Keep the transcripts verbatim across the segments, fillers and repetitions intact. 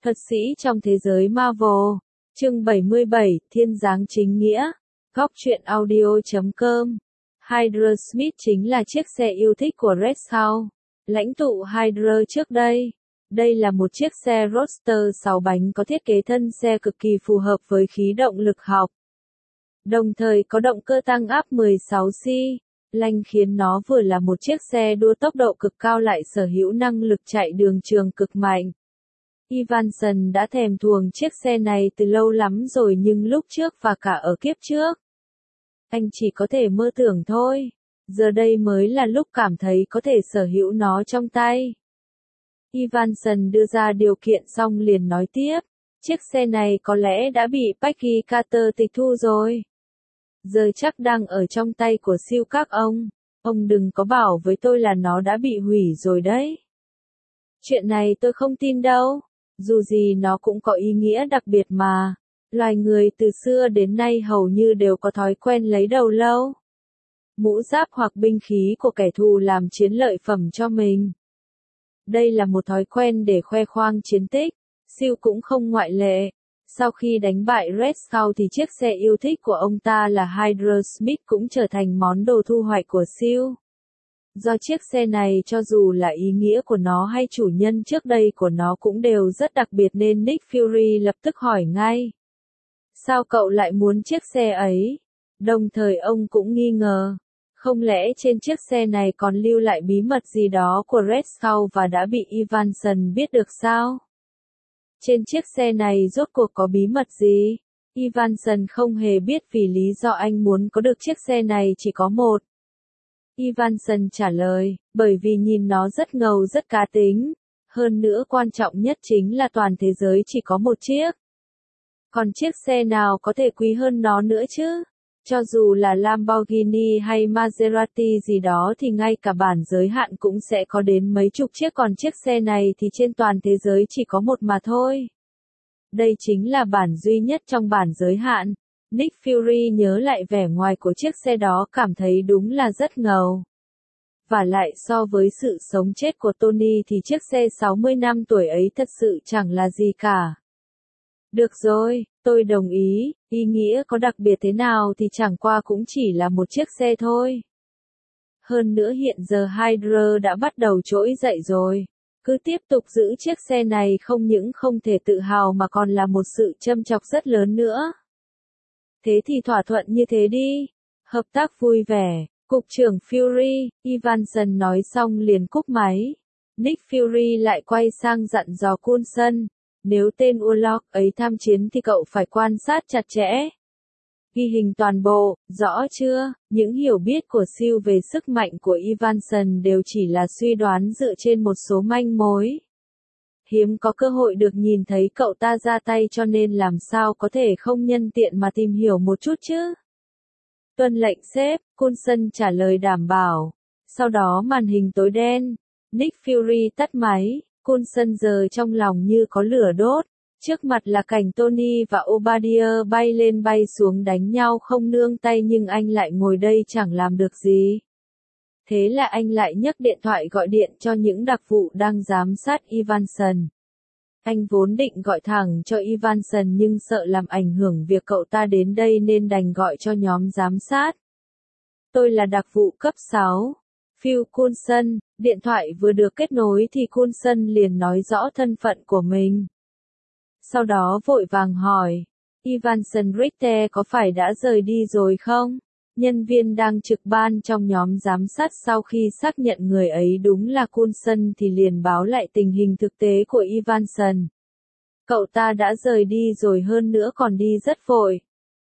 Thuật sĩ trong thế giới Marvel. Chương bảy mươi bảy, Thiên giáng chính nghĩa. Góc truyện audio chấm com. Hydra Smith chính là chiếc xe yêu thích của Red Skull, lãnh tụ Hydra trước đây. Đây là một chiếc xe roadster sáu bánh có thiết kế thân xe cực kỳ phù hợp với khí động lực học. Đồng thời có động cơ tăng áp mười sáu xi lanh khiến nó vừa là một chiếc xe đua tốc độ cực cao lại sở hữu năng lực chạy đường trường cực mạnh. Evanson đã thèm thuồng chiếc xe này từ lâu lắm rồi, nhưng lúc trước và cả ở kiếp trước, anh chỉ có thể mơ tưởng thôi. Giờ đây mới là lúc cảm thấy có thể sở hữu nó trong tay. Evanson đưa ra điều kiện xong liền nói tiếp, chiếc xe này có lẽ đã bị Peggy Carter tịch thu rồi. Giờ chắc đang ở trong tay của siêu các ông. Ông đừng có bảo với tôi là nó đã bị hủy rồi đấy. Chuyện này tôi không tin đâu. Dù gì nó cũng có ý nghĩa đặc biệt mà. Loài người từ xưa đến nay hầu như đều có thói quen lấy đầu lâu, mũ giáp hoặc binh khí của kẻ thù làm chiến lợi phẩm cho mình. Đây là một thói quen để khoe khoang chiến tích. Siêu cũng không ngoại lệ. Sau khi đánh bại Red Skull thì chiếc xe yêu thích của ông ta là Hydra Smith cũng trở thành món đồ thu hoạch của Siêu. Do chiếc xe này cho dù là ý nghĩa của nó hay chủ nhân trước đây của nó cũng đều rất đặc biệt nên Nick Fury lập tức hỏi ngay. Sao cậu lại muốn chiếc xe ấy? Đồng thời ông cũng nghi ngờ. Không lẽ trên chiếc xe này còn lưu lại bí mật gì đó của Red Skull và đã bị Evanson biết được sao? Trên chiếc xe này rốt cuộc có bí mật gì? Evanson không hề biết vì lý do anh muốn có được chiếc xe này chỉ có một. Evanson trả lời, bởi vì nhìn nó rất ngầu rất cá tính. Hơn nữa quan trọng nhất chính là toàn thế giới chỉ có một chiếc. Còn chiếc xe nào có thể quý hơn nó nữa chứ? Cho dù là Lamborghini hay Maserati gì đó thì ngay cả bản giới hạn cũng sẽ có đến mấy chục chiếc, còn chiếc xe này thì trên toàn thế giới chỉ có một mà thôi. Đây chính là bản duy nhất trong bản giới hạn. Nick Fury nhớ lại vẻ ngoài của chiếc xe đó cảm thấy đúng là rất ngầu. Và lại so với sự sống chết của Tony thì chiếc xe sáu mươi năm tuổi ấy thật sự chẳng là gì cả. Được rồi, tôi đồng ý, ý nghĩa có đặc biệt thế nào thì chẳng qua cũng chỉ là một chiếc xe thôi. Hơn nữa hiện giờ Hydra đã bắt đầu trỗi dậy rồi. Cứ tiếp tục giữ chiếc xe này không những không thể tự hào mà còn là một sự châm chọc rất lớn nữa. Thế thì thỏa thuận như thế đi. Hợp tác vui vẻ. Cục trưởng Fury, Evanson nói xong liền cúp máy. Nick Fury lại quay sang dặn dò Coulson. Nếu tên Warlock ấy tham chiến thì cậu phải quan sát chặt chẽ. Ghi hình toàn bộ, rõ chưa? Những hiểu biết của Siêu về sức mạnh của Evanson đều chỉ là suy đoán dựa trên một số manh mối. Hiếm có cơ hội được nhìn thấy cậu ta ra tay cho nên làm sao có thể không nhân tiện mà tìm hiểu một chút chứ? Tuân lệnh sếp, Coulson trả lời đảm bảo. Sau đó màn hình tối đen. Nick Fury tắt máy. Coulson giờ trong lòng như có lửa đốt. Trước mặt là cảnh Tony và Obadiah bay lên bay xuống đánh nhau không nương tay, nhưng anh lại ngồi đây chẳng làm được gì. Thế là anh lại nhấc điện thoại gọi điện cho những đặc vụ đang giám sát Evanson. Anh vốn định gọi thẳng cho Evanson nhưng sợ làm ảnh hưởng việc cậu ta đến đây nên đành gọi cho nhóm giám sát. Tôi là đặc vụ cấp sáu. Phil Coulson. Điện thoại vừa được kết nối thì Coulson liền nói rõ thân phận của mình. Sau đó vội vàng hỏi, Evanson Richter có phải đã rời đi rồi không? Nhân viên đang trực ban trong nhóm giám sát sau khi xác nhận người ấy đúng là Coulson thì liền báo lại tình hình thực tế của Evanson. Cậu ta đã rời đi rồi, hơn nữa còn đi rất vội.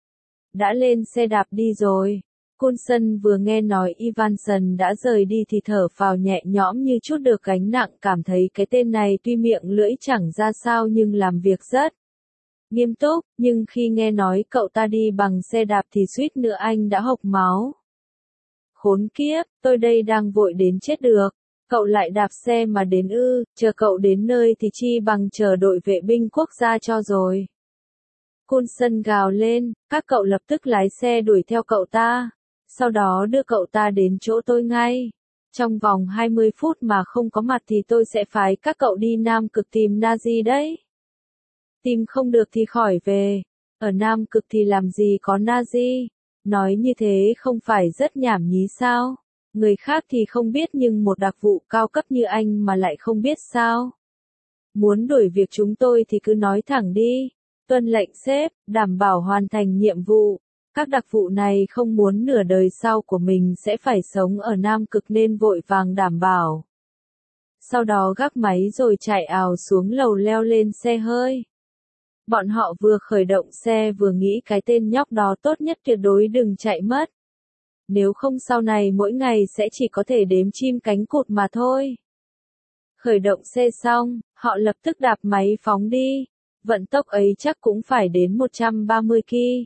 Đã lên xe đạp đi rồi. Coulson vừa nghe nói Evanson đã rời đi thì thở phào nhẹ nhõm như chút được gánh nặng, cảm thấy cái tên này tuy miệng lưỡi chẳng ra sao nhưng làm việc rất nghiêm túc, nhưng khi nghe nói cậu ta đi bằng xe đạp thì suýt nữa anh đã hộc máu. Khốn kiếp, tôi đây đang vội đến chết được. Cậu lại đạp xe mà đến ư? Chờ cậu đến nơi thì chi bằng chờ đội vệ binh quốc gia cho rồi. Coulson gào lên, các cậu lập tức lái xe đuổi theo cậu ta. Sau đó đưa cậu ta đến chỗ tôi ngay. Trong vòng hai mươi phút mà không có mặt thì tôi sẽ phái các cậu đi Nam Cực tìm Nazi đấy. Tìm không được thì khỏi về. Ở Nam Cực thì làm gì có Nazi. Nói như thế không phải rất nhảm nhí sao? Người khác thì không biết nhưng một đặc vụ cao cấp như anh mà lại không biết sao? Muốn đuổi việc chúng tôi thì cứ nói thẳng đi. Tuân lệnh sếp, đảm bảo hoàn thành nhiệm vụ. Các đặc vụ này không muốn nửa đời sau của mình sẽ phải sống ở Nam Cực nên vội vàng đảm bảo. Sau đó gác máy rồi chạy ào xuống lầu leo lên xe hơi. Bọn họ vừa khởi động xe vừa nghĩ cái tên nhóc đó tốt nhất tuyệt đối đừng chạy mất. Nếu không sau này mỗi ngày sẽ chỉ có thể đếm chim cánh cụt mà thôi. Khởi động xe xong, họ lập tức đạp máy phóng đi. Vận tốc ấy chắc cũng phải đến một trăm ba mươi ki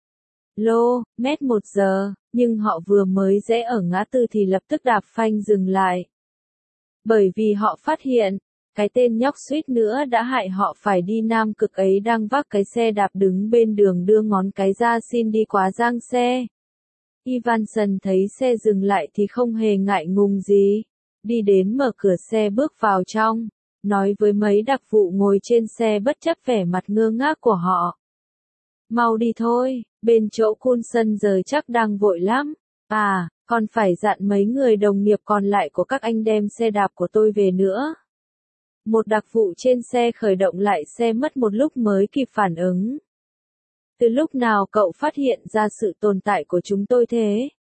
lô mét một giờ, nhưng họ vừa mới rẽ ở ngã tư thì lập tức đạp phanh dừng lại. Bởi vì họ phát hiện, cái tên nhóc suýt nữa đã hại họ phải đi Nam Cực ấy đang vác cái xe đạp đứng bên đường đưa ngón cái ra xin đi quá giang xe. Ivanson thấy xe dừng lại thì không hề ngại ngùng gì. Đi đến mở cửa xe bước vào trong, nói với mấy đặc vụ ngồi trên xe bất chấp vẻ mặt ngơ ngác của họ. Mau đi thôi, bên chỗ Coulson giờ chắc đang vội lắm. À, còn phải dặn mấy người đồng nghiệp còn lại của các anh đem xe đạp của tôi về nữa. Một đặc vụ trên xe khởi động lại xe mất một lúc mới kịp phản ứng. Từ lúc nào cậu phát hiện ra sự tồn tại của chúng tôi thế?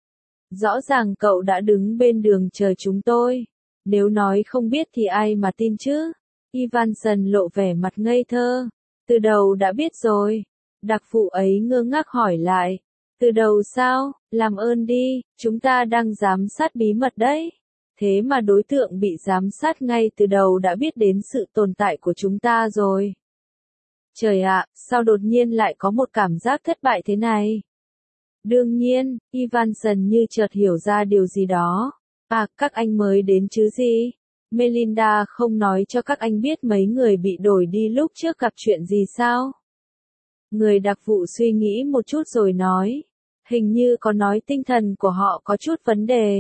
Rõ ràng cậu đã đứng bên đường chờ chúng tôi. Nếu nói không biết thì ai mà tin chứ? Ivanson lộ vẻ mặt ngây thơ. Từ đầu đã biết rồi. Đặc vụ ấy ngơ ngác hỏi lại. Từ đầu sao? Làm ơn đi, chúng ta đang giám sát bí mật đấy. Thế mà đối tượng bị giám sát ngay từ đầu đã biết đến sự tồn tại của chúng ta rồi. Trời ạ, sao đột nhiên lại có một cảm giác thất bại thế này? Đương nhiên, Ivanson như chợt hiểu ra điều gì đó. À, các anh mới đến chứ gì? Melinda không nói cho các anh biết mấy người bị đổi đi lúc trước gặp chuyện gì sao? Người đặc vụ suy nghĩ một chút rồi nói. Hình như có nói tinh thần của họ có chút vấn đề.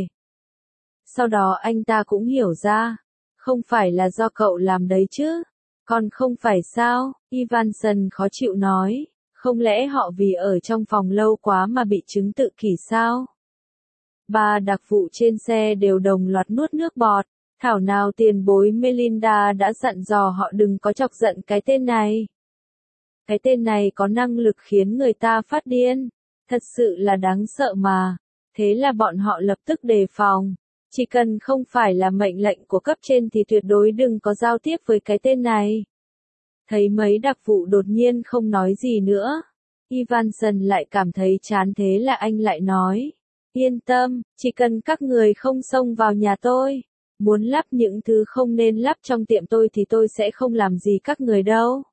Sau đó anh ta cũng hiểu ra. Không phải là do cậu làm đấy chứ? Còn không phải sao? Ivanson khó chịu nói. Không lẽ họ vì ở trong phòng lâu quá mà bị chứng tự kỷ sao? Ba đặc vụ trên xe đều đồng loạt nuốt nước bọt. Thảo nào tiền bối Melinda đã dặn dò họ đừng có chọc giận cái tên này. Cái tên này có năng lực khiến người ta phát điên. Thật sự là đáng sợ mà. Thế là bọn họ lập tức đề phòng. Chỉ cần không phải là mệnh lệnh của cấp trên thì tuyệt đối đừng có giao tiếp với cái tên này. Thấy mấy đặc vụ đột nhiên không nói gì nữa. Ivanson lại cảm thấy chán thế là anh lại nói. Yên tâm, chỉ cần các người không xông vào nhà tôi. Muốn lắp những thứ không nên lắp trong tiệm tôi thì tôi sẽ không làm gì các người đâu.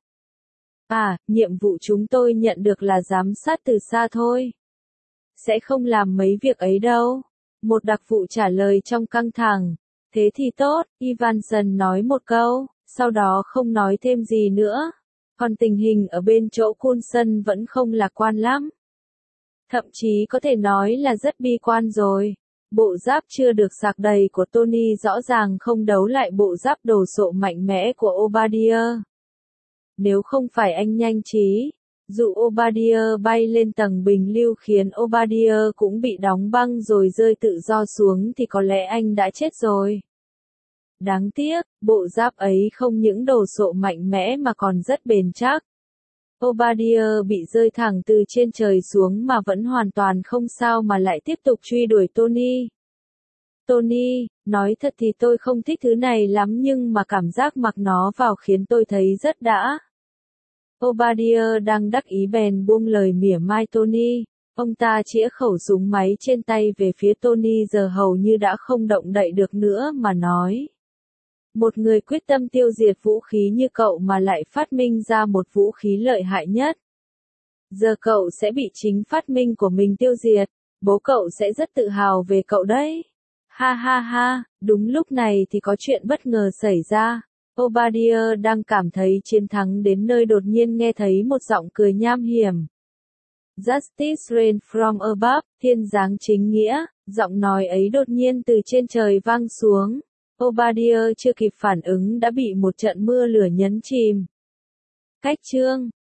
À, nhiệm vụ chúng tôi nhận được là giám sát từ xa thôi. Sẽ không làm mấy việc ấy đâu. Một đặc vụ trả lời trong căng thẳng. Thế thì tốt, Ivanson nói một câu, sau đó không nói thêm gì nữa. Còn tình hình ở bên chỗ Coulson vẫn không lạc quan lắm. Thậm chí có thể nói là rất bi quan rồi. Bộ giáp chưa được sạc đầy của Tony rõ ràng không đấu lại bộ giáp đồ sộ mạnh mẽ của Obadiah. Nếu không phải anh nhanh trí, dù Obadiah bay lên tầng bình lưu khiến Obadiah cũng bị đóng băng rồi rơi tự do xuống thì có lẽ anh đã chết rồi. Đáng tiếc, bộ giáp ấy không những đồ sộ mạnh mẽ mà còn rất bền chắc. Obadiah bị rơi thẳng từ trên trời xuống mà vẫn hoàn toàn không sao mà lại tiếp tục truy đuổi Tony. Tony, nói thật thì tôi không thích thứ này lắm nhưng mà cảm giác mặc nó vào khiến tôi thấy rất đã. Obadiah đang đắc ý bèn buông lời mỉa mai Tony. Ông ta chĩa khẩu súng máy trên tay về phía Tony giờ hầu như đã không động đậy được nữa mà nói. Một người quyết tâm tiêu diệt vũ khí như cậu mà lại phát minh ra một vũ khí lợi hại nhất. Giờ cậu sẽ bị chính phát minh của mình tiêu diệt, bố cậu sẽ rất tự hào về cậu đấy. Ha ha ha, đúng lúc này thì có chuyện bất ngờ xảy ra. Obadiah đang cảm thấy chiến thắng đến nơi đột nhiên nghe thấy một giọng cười nham hiểm. Justice reign from above, thiên giáng chính nghĩa, giọng nói ấy đột nhiên từ trên trời vang xuống. Obadiah chưa kịp phản ứng đã bị một trận mưa lửa nhấn chìm. Cách chương